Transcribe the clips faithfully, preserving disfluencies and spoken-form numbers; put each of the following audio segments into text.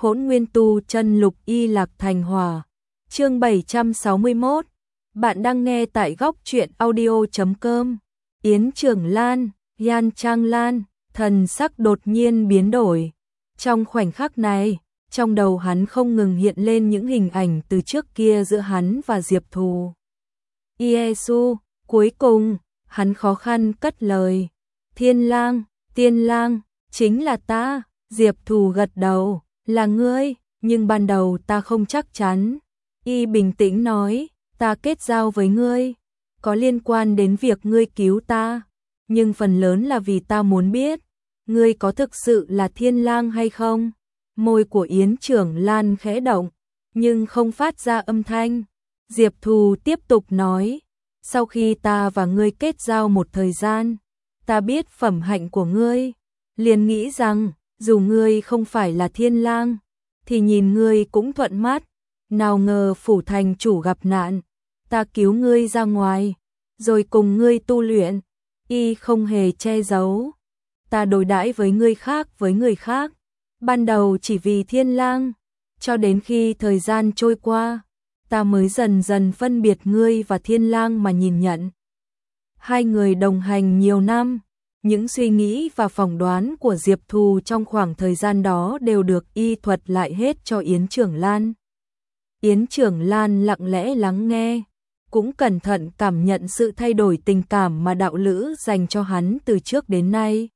Hỗn Nguyên Tu Chân Lục Y Lạc Thành Hỏa. Chương bảy trăm sáu mươi mốt. Bạn đang nghe tại góc truyện audio chấm com. Yến Trường Lan, Yan Trang Lan, thần sắc đột nhiên biến đổi. Trong khoảnh khắc này, trong đầu hắn không ngừng hiện lên những hình ảnh từ trước kia giữa hắn và Diệp Thù. Yesu, cuối cùng, hắn khó khăn cất lời. Thiên Lang, Tiên Lang, chính là ta. Diệp Thù gật đầu, là ngươi, nhưng ban đầu ta không chắc chắn. Y bình tĩnh nói, ta kết giao với ngươi, có liên quan đến việc ngươi cứu ta, nhưng phần lớn là vì ta muốn biết, ngươi có thực sự là Thiên Lang hay không? Môi của Yến Trưởng Lan khẽ động, nhưng không phát ra âm thanh. Diệp Thù tiếp tục nói, sau khi ta và ngươi kết giao một thời gian, ta biết phẩm hạnh của ngươi, liền nghĩ rằng, dù ngươi không phải là Thiên Lang, thì nhìn ngươi cũng thuận mắt. Nào ngờ phủ thành chủ gặp nạn, ta cứu ngươi ra ngoài, rồi cùng ngươi tu luyện. Y không hề che giấu, ta đối đãi với ngươi khác với người khác, ban đầu chỉ vì Thiên Lang, cho đến khi thời gian trôi qua, ta mới dần dần phân biệt ngươi và Thiên Lang mà nhìn nhận. Hai người đồng hành nhiều năm, những suy nghĩ và phỏng đoán của Diệp Thù trong khoảng thời gian đó đều được y thuật lại hết cho Yến Trưởng Lan. Yến Trưởng Lan lặng lẽ lắng nghe, cũng cẩn thận cảm nhận sự thay đổi tình cảm mà đạo lữ dành cho hắn từ trước đến nay.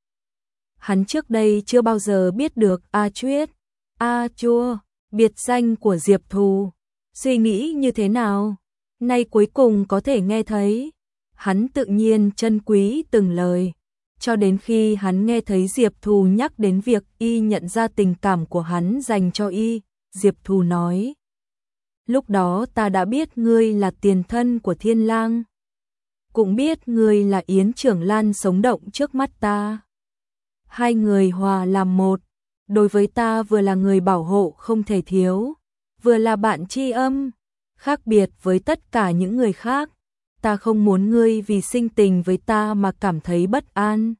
Hắn trước đây chưa bao giờ biết được A Chuyết, A Chua, biệt danh của Diệp Thù, suy nghĩ như thế nào, nay cuối cùng có thể nghe thấy. Hắn tự nhiên trân quý từng lời, cho đến khi hắn nghe thấy Diệp Thù nhắc đến việc y nhận ra tình cảm của hắn dành cho y. Diệp Thù nói, lúc đó ta đã biết ngươi là tiền thân của Thiên Lang, cũng biết ngươi là Yến Trưởng Lan sống động trước mắt ta. Hai người hòa làm một, đối với ta vừa là người bảo hộ không thể thiếu, vừa là bạn tri âm, khác biệt với tất cả những người khác. Ta không muốn ngươi vì sinh tình với ta mà cảm thấy bất an,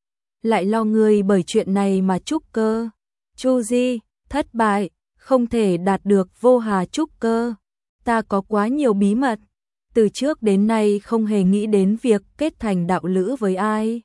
lại lo ngươi bởi chuyện này mà trúc cơ. Chu Di, thất bại, không thể đạt được vô hà trúc cơ. Ta có quá nhiều bí mật, từ trước đến nay không hề nghĩ đến việc kết thành đạo lữ với ai.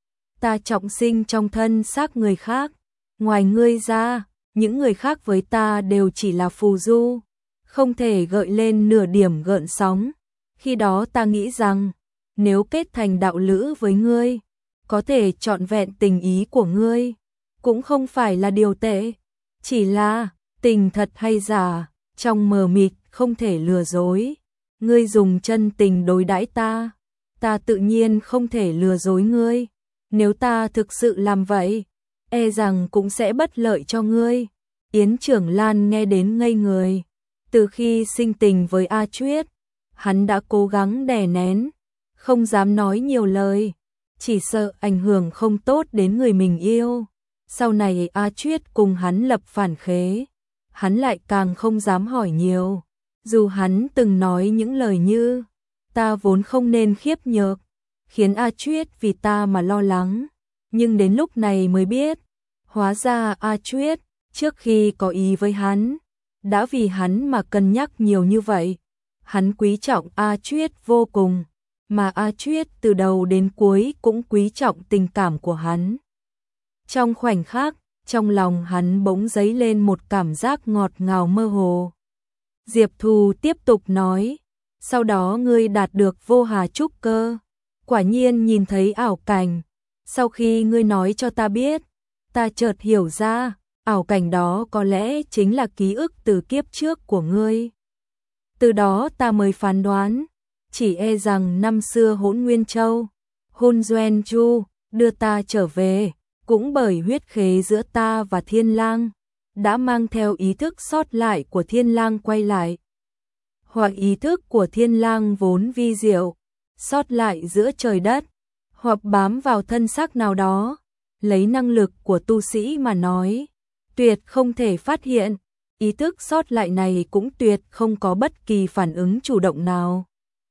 Ta trọng sinh trong thân xác người khác, ngoài ngươi ra, những người khác với ta đều chỉ là phù du, không thể gợi lên nửa điểm gợn sóng. Khi đó ta nghĩ rằng, nếu kết thành đạo lữ với ngươi, có thể trọn vẹn tình ý của ngươi, cũng không phải là điều tệ, chỉ là tình thật hay giả, trong mờ mịt không thể lừa dối. Ngươi dùng chân tình đối đãi ta, ta tự nhiên không thể lừa dối ngươi. Nếu ta thực sự làm vậy, e rằng cũng sẽ bất lợi cho ngươi. Yến Trưởng Lan nghe đến ngây người, từ khi sinh tình với A Chuyết, hắn đã cố gắng đè nén, không dám nói nhiều lời, chỉ sợ ảnh hưởng không tốt đến người mình yêu. Sau này A Chuyết cùng hắn lập phản khế, hắn lại càng không dám hỏi nhiều, dù hắn từng nói những lời như, ta vốn không nên khiếp nhược, khiến A Chuyết vì ta mà lo lắng, nhưng đến lúc này mới biết, hóa ra A Chuyết, trước khi có ý với hắn, đã vì hắn mà cân nhắc nhiều như vậy. Hắn quý trọng A Chuyết vô cùng, mà A Chuyết từ đầu đến cuối cũng quý trọng tình cảm của hắn. Trong khoảnh khắc, trong lòng hắn bỗng dấy lên một cảm giác ngọt ngào mơ hồ. Diệp Thù tiếp tục nói, sau đó ngươi đạt được vô hà trúc cơ, quả nhiên nhìn thấy ảo cảnh. Sau khi ngươi nói cho ta biết, ta chợt hiểu ra, ảo cảnh đó có lẽ chính là ký ức từ kiếp trước của ngươi. Từ đó ta mới phán đoán, chỉ e rằng năm xưa Hỗn Nguyên Châu, Hun Duen Chu đưa ta trở về, cũng bởi huyết khế giữa ta và Thiên Lang, đã mang theo ý thức sót lại của Thiên Lang quay lại. Hoặc ý thức của Thiên Lang vốn vi diệu, sót lại giữa trời đất, hoặc bám vào thân xác nào đó, lấy năng lực của tu sĩ mà nói, tuyệt không thể phát hiện. Ý thức sót lại này cũng tuyệt không có bất kỳ phản ứng chủ động nào.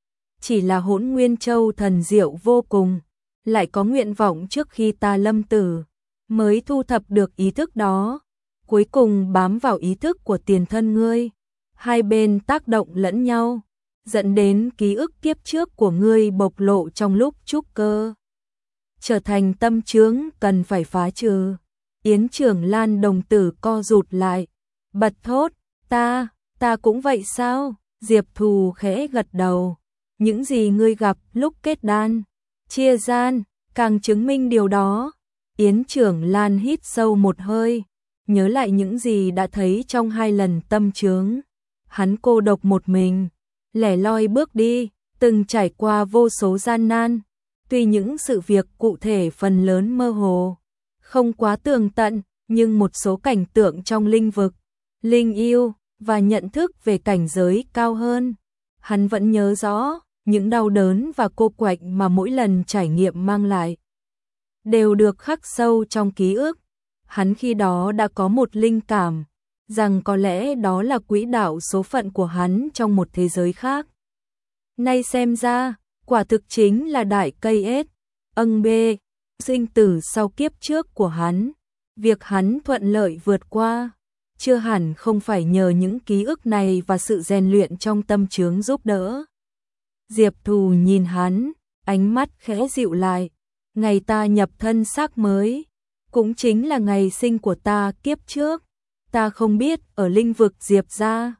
Chỉ là Hỗn Nguyên Châu thần diệu vô cùng, lại có nguyện vọng trước khi ta lâm tử, mới thu thập được ý thức đó. cuối cùng bám vào ý thức của tiền thân ngươi. Hai bên tác động lẫn nhau, dẫn đến ký ức kiếp trước của ngươi bộc lộ trong lúc trúc cơ. Trở thành tâm chướng cần phải phá trừ. Yến Trường Lan đồng tử co rụt lại, bật thốt, ta, ta cũng vậy sao? Diệp Thù khẽ gật đầu. Những gì ngươi gặp lúc kết đan, chia gian, càng chứng minh điều đó. Yến Trường Lan hít sâu một hơi, nhớ lại những gì đã thấy trong hai lần tâm chướng. Hắn cô độc một mình, lẻ loi bước đi, từng trải qua vô số gian nan. Tuy những sự việc cụ thể phần lớn mơ hồ, không quá tường tận, nhưng một số cảnh tượng trong linh vực, linh yêu và nhận thức về cảnh giới cao hơn, hắn vẫn nhớ rõ. Những đau đớn và cô quạnh mà mỗi lần trải nghiệm mang lại đều được khắc sâu trong ký ức. Hắn khi đó đã có một linh cảm rằng có lẽ đó là quỹ đạo số phận của hắn trong một thế giới khác. Nay xem ra, quả thực chính là đại cây ết, âng bê, sinh tử sau kiếp trước của hắn. Việc hắn thuận lợi vượt qua, chưa hẳn không phải nhờ những ký ức này và sự rèn luyện trong tâm chướng giúp đỡ. Diệp Thù nhìn hắn, ánh mắt khẽ dịu lại. Ngày ta nhập thân xác mới, cũng chính là ngày sinh của ta kiếp trước. Ta không biết ở linh vực Diệp gia,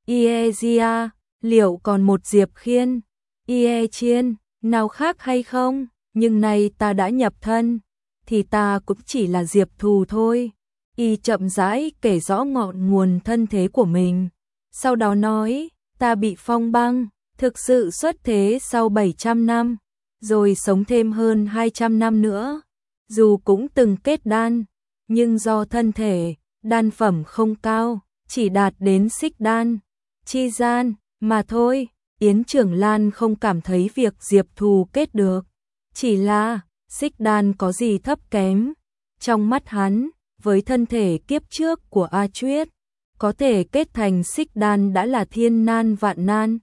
Iezia, liệu còn một Diệp Khiên, Ie Chiên, nào khác hay không? Nhưng nay ta đã nhập thân, thì ta cũng chỉ là Diệp Thù thôi. Y chậm rãi kể rõ ngọn nguồn thân thế của mình. Sau đó nói, ta bị phong băng, thực sự xuất thế sau bảy trăm năm, rồi sống thêm hơn hai trăm năm nữa. Dù cũng từng kết đan, nhưng do thân thể, đan phẩm không cao, chỉ đạt đến xích đan, chi gian, mà thôi. Yến Trường Lan không cảm thấy việc Diệp Thù kết được, chỉ là xích đan có gì thấp kém. Trong mắt hắn, với thân thể kiếp trước của A Chuyết, có thể kết thành xích đan đã là thiên nan vạn nan.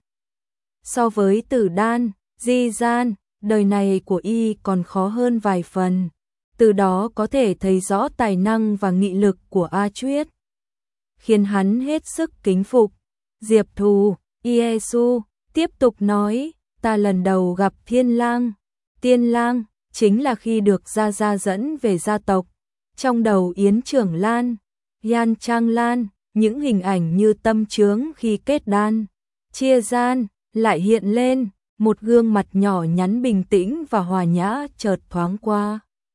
So với tử đan, di gian, đời này của y còn khó hơn vài phần. Từ đó có thể thấy rõ tài năng và nghị lực của A Chuyết, khiến hắn hết sức kính phục. Diệp Thù, Iesu, tiếp tục nói, ta lần đầu gặp Thiên Lang, Tiên Lang, chính là khi được Gia Gia dẫn về gia tộc. Trong đầu Yến Trường Lan, Yan Trang Lan, những hình ảnh như tâm chướng khi kết đan, chia gian, lại hiện lên. Một gương mặt nhỏ nhắn bình tĩnh và hòa nhã chợt thoáng qua.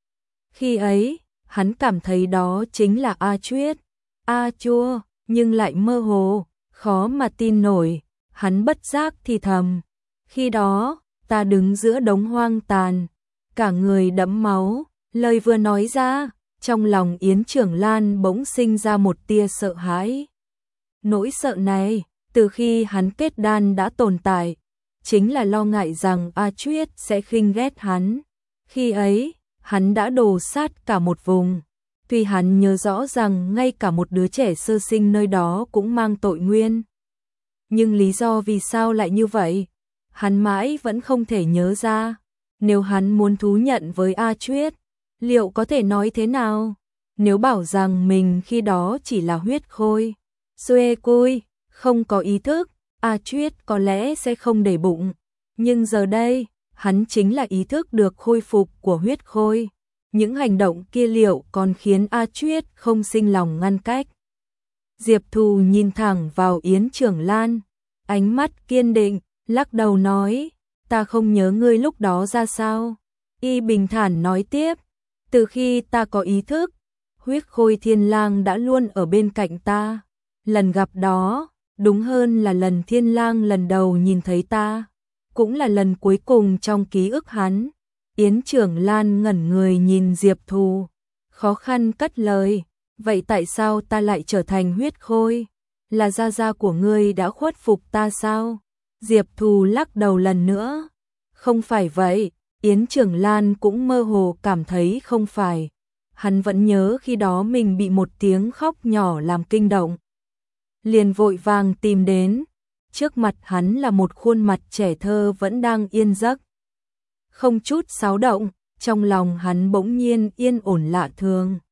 Khi ấy, hắn cảm thấy đó chính là A Chuyết, A Chua, nhưng lại mơ hồ, khó mà tin nổi. Hắn bất giác thì thầm, khi đó, ta đứng giữa đống hoang tàn, cả người đẫm máu. Lời vừa nói ra, trong lòng Yến Trường Lan bỗng sinh ra một tia sợ hãi. Nỗi sợ này, từ khi hắn kết đan đã tồn tại, chính là lo ngại rằng A Chuyết sẽ khinh ghét hắn. Khi ấy, hắn đã đổ sát cả một vùng. Tuy hắn nhớ rõ rằng ngay cả một đứa trẻ sơ sinh nơi đó cũng mang tội nguyên. Nhưng lý do vì sao lại như vậy, hắn mãi vẫn không thể nhớ ra. Nếu hắn muốn thú nhận với A Chuyết, liệu có thể nói thế nào? Nếu bảo rằng mình khi đó chỉ là huyết khôi, xuê cui, không có ý thức, A Chuyết có lẽ sẽ không để bụng. Nhưng giờ đây, hắn chính là ý thức được khôi phục của huyết khôi. Những hành động kia liệu còn khiến A Chuyết không sinh lòng ngăn cách. Diệp Thù nhìn thẳng vào Yến Trường Lan, ánh mắt kiên định, lắc đầu nói, ta không nhớ ngươi lúc đó ra sao. Y bình thản nói tiếp, từ khi ta có ý thức, huyết khôi Thiên Lang đã luôn ở bên cạnh ta. Lần gặp đó, đúng hơn là lần Thiên Lang lần đầu nhìn thấy ta, cũng là lần cuối cùng trong ký ức hắn. Yến Trường Lan ngẩn người nhìn Diệp Thù, khó khăn cất lời, vậy tại sao ta lại trở thành huyết khôi? Là gia gia của ngươi đã khuất phục ta sao? Diệp Thù lắc đầu lần nữa, không phải vậy. Yến Trường Lan cũng mơ hồ cảm thấy không phải. Hắn vẫn nhớ khi đó mình bị một tiếng khóc nhỏ làm kinh động, liền vội vàng tìm đến. Trước mặt hắn là một khuôn mặt trẻ thơ vẫn đang yên giấc, không chút xáo động. Trong lòng hắn bỗng nhiên yên ổn lạ thường,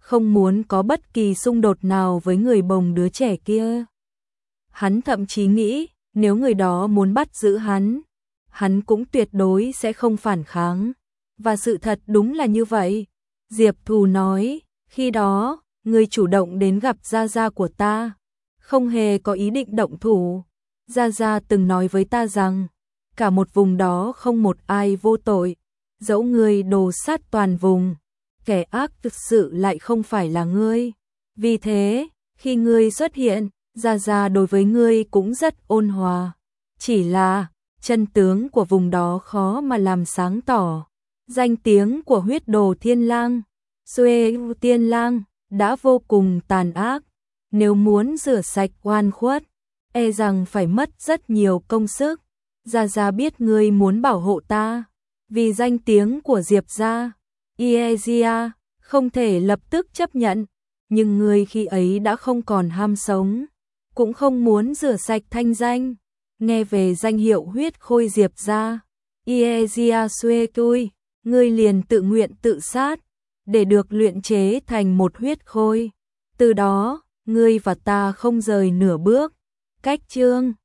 không muốn có bất kỳ xung đột nào với người bồng đứa trẻ kia. Hắn thậm chí nghĩ, nếu người đó muốn bắt giữ hắn, hắn cũng tuyệt đối sẽ không phản kháng. Và sự thật đúng là như vậy. Diệp Thù nói, khi đó, ngươi chủ động đến gặp Gia Gia của ta, không hề có ý định động thủ. Gia Gia từng nói với ta rằng, cả một vùng đó không một ai vô tội, dẫu ngươi đồ sát toàn vùng, kẻ ác thực sự lại không phải là ngươi. Vì thế, khi ngươi xuất hiện, Gia Gia đối với ngươi cũng rất ôn hòa. Chỉ là, chân tướng của vùng đó khó mà làm sáng tỏ. Danh tiếng của huyết đồ thiên lang, Xuê Tiên Lang, đã vô cùng tàn ác. Nếu muốn rửa sạch oan khuất, e rằng phải mất rất nhiều công sức. Gia Gia biết ngươi muốn bảo hộ ta, vì danh tiếng của Diệp gia, Iesia không thể lập tức chấp nhận, nhưng ngươi khi ấy đã không còn ham sống, cũng không muốn rửa sạch thanh danh. Nghe về danh hiệu huyết khôi Diệp gia, Iesia Xuê Tui, ngươi liền tự nguyện tự sát, để được luyện chế thành một huyết khôi. Từ đó, ngươi và ta không rời nửa bước. Cách chương